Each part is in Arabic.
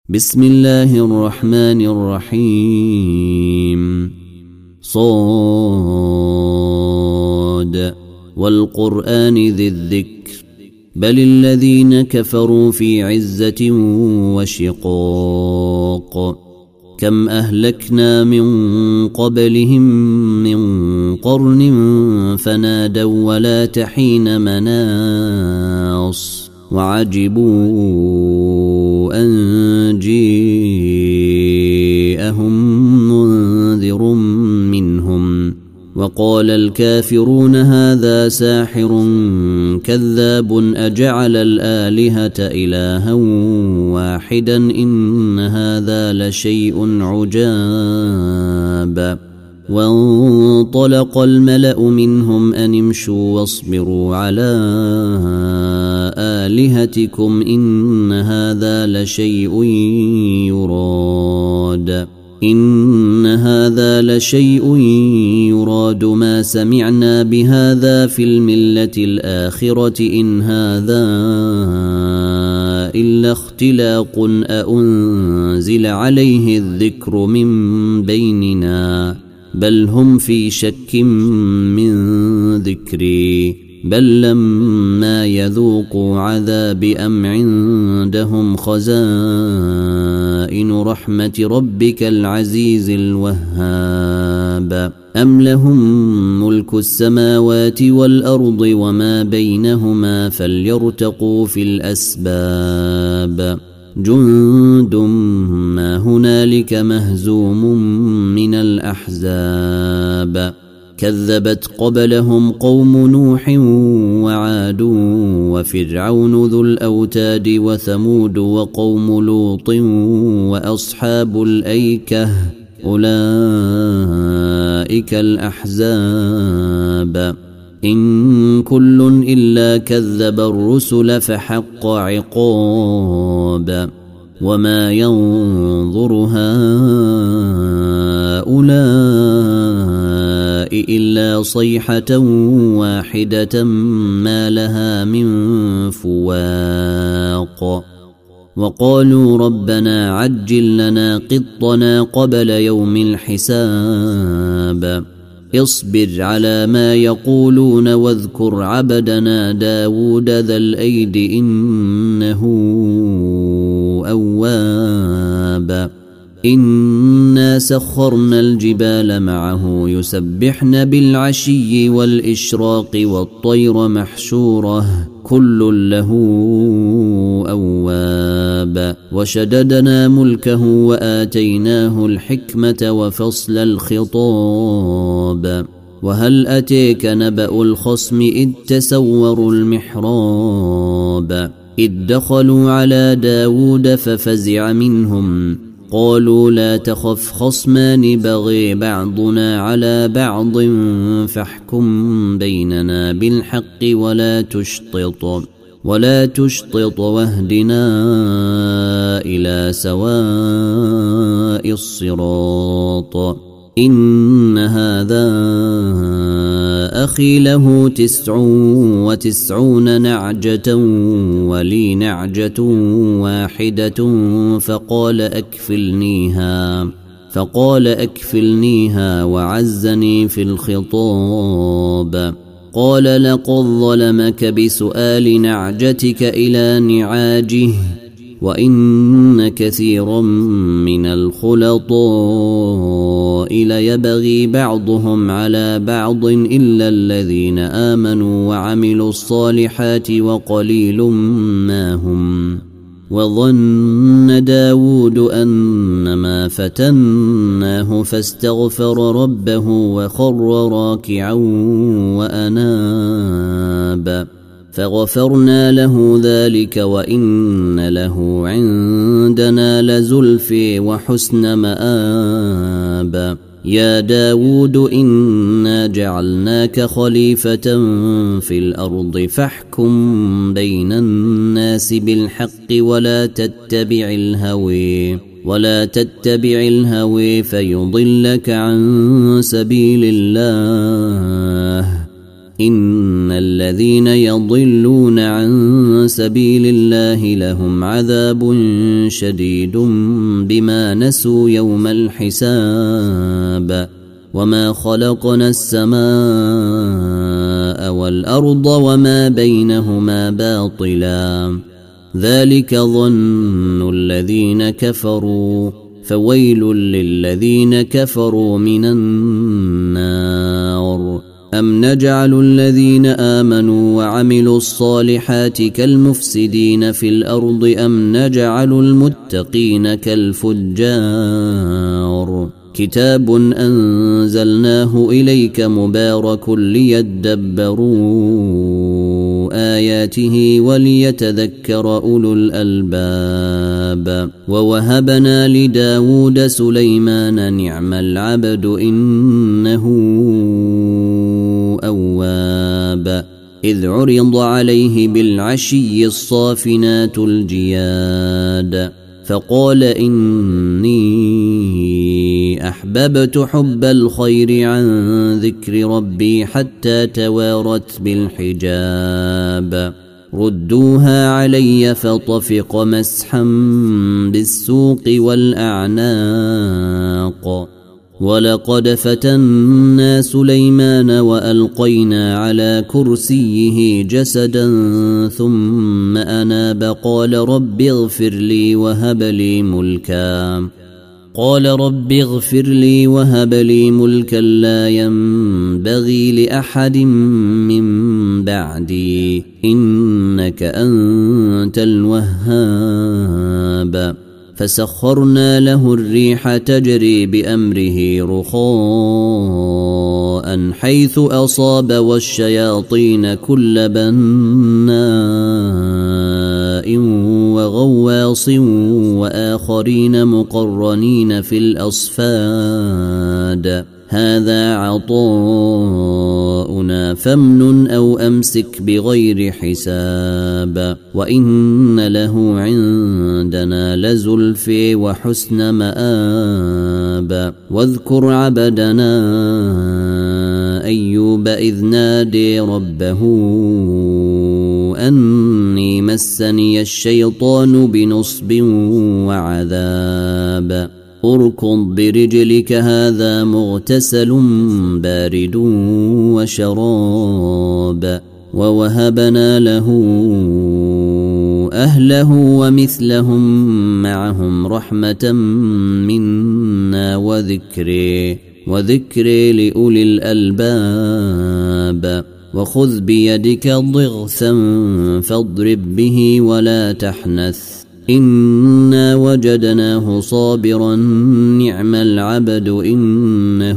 بسم الله الرحمن الرحيم صاد والقرآن ذي الذكر بل الذين كفروا في عزة وشقاق كم أهلكنا من قبلهم من قرن فنادوا ولا تحين مناص وعجبوا أن جيءهم منذر منهم وقال الكافرون هذا ساحر كذاب أجعل الآلهة إلها واحدا إن هذا لشيء عجاب وانطلق الملأ منهم أن امشوا واصبروا على آلهتكم إن هذا لشيء يراد ما سمعنا بهذا في الملة الآخرة إن هذا إلا اختلاق أأنزل عليه الذكر من بيننا بل هم في شك من ذكري بل لما يذوقوا عذاب أم عندهم خزائن رحمة ربك العزيز الوهاب أم لهم ملك السماوات والأرض وما بينهما فليرتقوا في الأسباب جند ما هنالك مهزوم من الأحزاب كذبت قبلهم قوم نوح وعاد وفرعون ذو الأوتاد وثمود وقوم لوط وأصحاب الأيكة أولئك الأحزاب إن كل إلا كذب الرسل فحق عقاب وما ينظر هؤلاء إلا صيحة واحدة ما لها من فواق وقالوا ربنا عجل لنا قطنا قبل يوم الحساب اصبر على ما يقولون واذكر عبدنا داود ذا الأيد إنه أواب إنا سخرنا الجبال معه يسبحن بالعشي والإشراق والطير محشورة كل له أواب وشددنا ملكه وآتيناه الحكمة وفصل الخطاب وهل أتيك نبأ الخصم إذ تسوروا المحراب إذ دخلوا على داود ففزع منهم قالوا لا تخف خصمان بغي بعضنا على بعض فاحكم بيننا بالحق ولا تشطط واهدنا إلى سواء الصراط إن هذا أخي له 99 نعجة ولي نعجة واحدة فقال أكفلنيها وعزني في الخطاب قال لقد ظلمك بسؤال نعجتك إلى نعاجه وإن كثيرا من الخلطاء ليبغي بعضهم على بعض إلا الذين آمنوا وعملوا الصالحات وقليل ما هم وظن داود أنما فتناه فاستغفر ربه وخر راكعا وأناب فغفرنا له ذلك وإن له عندنا لزلفي وحسن مآب يا داود إنا جعلناك خليفة في الأرض فاحكم بين الناس بالحق ولا تتبع الهوى فيضلك عن سبيل الله إن الذين يضلون عن سبيل الله لهم عذاب شديد بما نسوا يوم الحساب وما خلقنا السماء والأرض وما بينهما باطلا ذلك ظن الذين كفروا فويل للذين كفروا من النار أم نجعل الذين آمنوا وعملوا الصالحات كالمفسدين في الأرض أم نجعل المتقين كالفجار كتاب أنزلناه إليك مبارك ليدبروا آياته وليتذكر أولو الألباب ووهبنا لداود سليمان نعم العبد إنه أواب إذ عرض عليه بالعشي الصافنات الجياد فقال إني أحببت حب الخير عن ذكر ربي حتى توارت بالحجاب ردوها علي فطفق مسحا بالسوق والأعناق ولقد فتنا سليمان وألقينا على كرسيه جسدا ثم أناب قال رب اغفر لي وهب لي ملكا لا ينبغي لأحد من بعدي إنك أنت الوهاب فسخرنا له الريح تجري بأمره رخاء حيث أصاب والشياطين كل بناء وغواص وآخرين مقرنين في الأصفاد هذا عطاؤنا فامنن أو أمسك بغير حساب وإن له عندنا لزلفى وحسن مآب واذكر عبدنا أيوب إذ نادي ربه أني مسني الشيطان بنصب وعذاب اركض برجلك هذا مغتسل بارد وشراب ووهبنا له أهله ومثلهم معهم رحمة منا وذكر لأولي الألباب وخذ بيدك ضغثا فاضرب به ولا تحنث إنا وجدناه صابرا نعم العبد إنه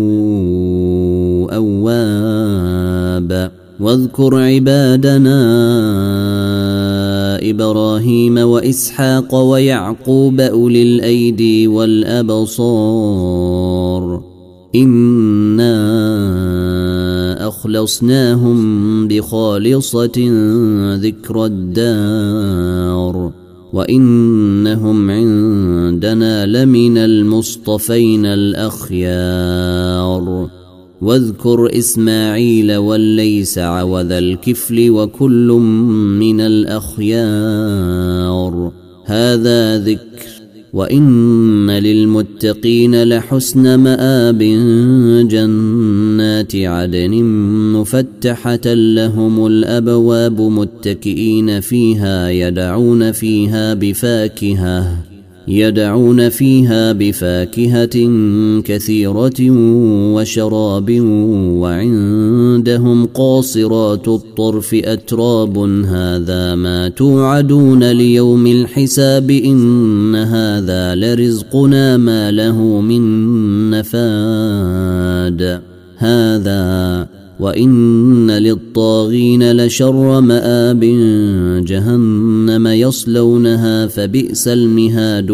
أواب واذكر عبادنا إبراهيم وإسحاق ويعقوب أولي الأيدي والأبصار إنا أخلصناهم بخالصة ذكر الدار وإنهم عندنا لمن المصطفين الأخيار واذكر إسماعيل واليسع وذا الكفل وكل من الأخيار هذا ذكر وإن للمتقين لحسن مآب جنات عدن مفتحة لهم الأبواب متكئين فيها يدعون فيها بفاكهة كثيرة وشراب وعندهم قاصرات الطرف أتراب هذا ما توعدون ليوم الحساب إن هذا لرزقنا ما له من نفاد هذا وإن للطاغين لشر مآب جهنم يصلونها فبئس المهاد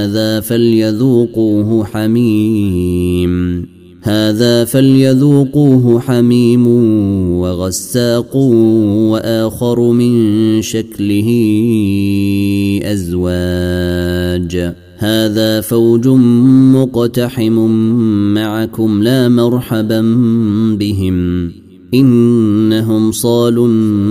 هذا فليذوقوه حميم وغساق وآخر من شكله أزواج هذا فوج مقتحم معكم لا مرحبا بهم إنهم صالوا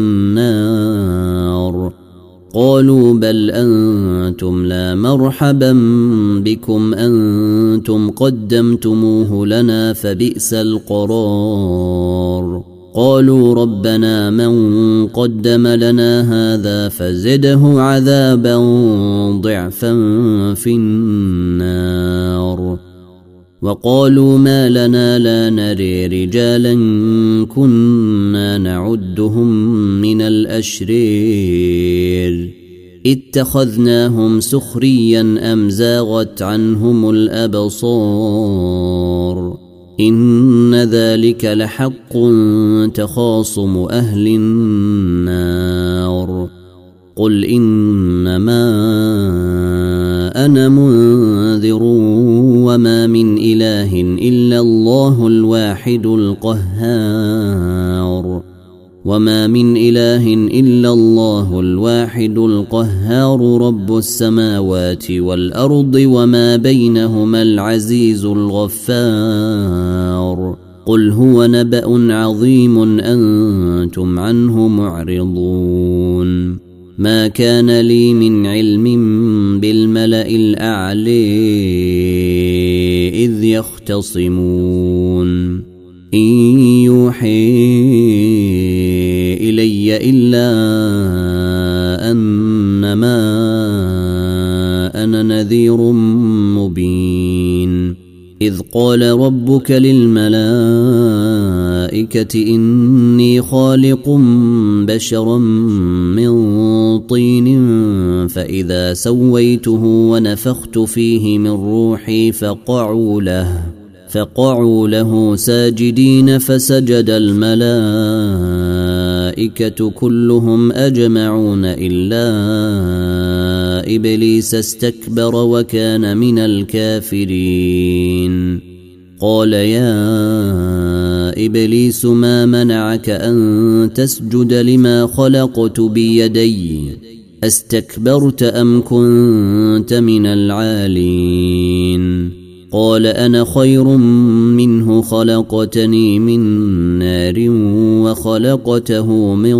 النار. قالوا بل أنتم لا مرحبا بكم أنتم قدمتموه لنا فبئس القرار. قالوا ربنا من قدم لنا هذا فزده عذابا ضعفا في النار. وقالوا ما لنا لا نري رجالا كنا نعدهم من الأشرير اتخذناهم سخريا أم زاغت عنهم الأبصار إن ذلك لحق تخاصم أهل النار. قل إنما أنا منذر وما من إله إلا الله الواحد القهار. وما من إله إلا الله الواحد القهار رب السماوات والأرض وما بينهما العزيز الغفار. قل هو نبأ عظيم أنتم عنه معرضون. ما كان لي من علم بالملأ الأعلى إذ يختصمون إن يوحي إلي إلا أنما أنا نذير مبين. إذ قال ربك للملائكة إني خالق بشرا من طين فإذا سويته ونفخت فيه من روحي فقعوا له ساجدين فسجد الملائكة كلهم أجمعون إلا إبليس استكبر وكان من الكافرين. قال يا إبليس ما منعك أن تسجد لما خلقت بيدي استكبرت أم كنت من العالين؟ قال أنا خير منه خلقتني من نار وخلقته من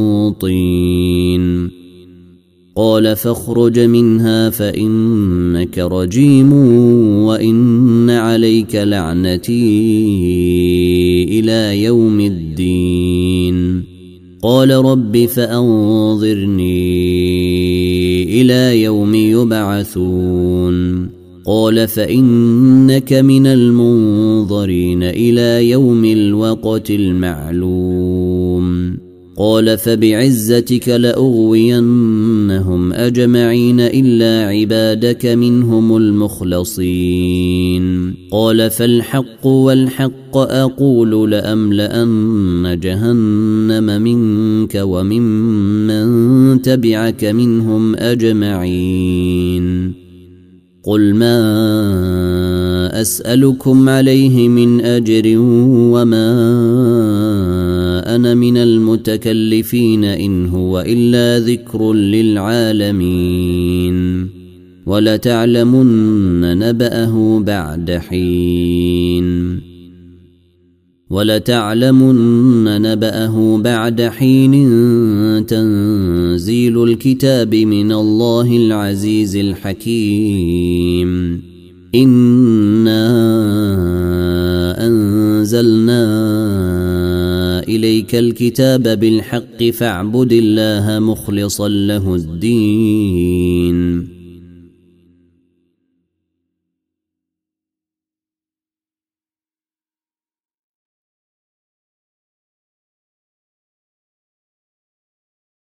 طين. قال فاخرج منها فإنك رجيم وإن عليك لعنتي إلى يوم الدين. قال رب فأنظرني إلى يوم يبعثون. قال فإنك من المنظرين إلى يوم الوقت المعلوم. قال فبعزتك لأغوينهم أجمعين إلا عبادك منهم المخلصين. قال فالحق والحق أقول لأملأن جهنم منك وممن تبعك منهم أجمعين. قل ما أسألكم عليه من أجر وما أنا من المتكلفين إن هو إلا ذكر للعالمين. ولتعلمن نبأه بعد حين تنزيل الكتاب من الله العزيز الحكيم. إنا أنزلنا إليك الكتاب بالحق فاعبد الله مخلصا له الدين.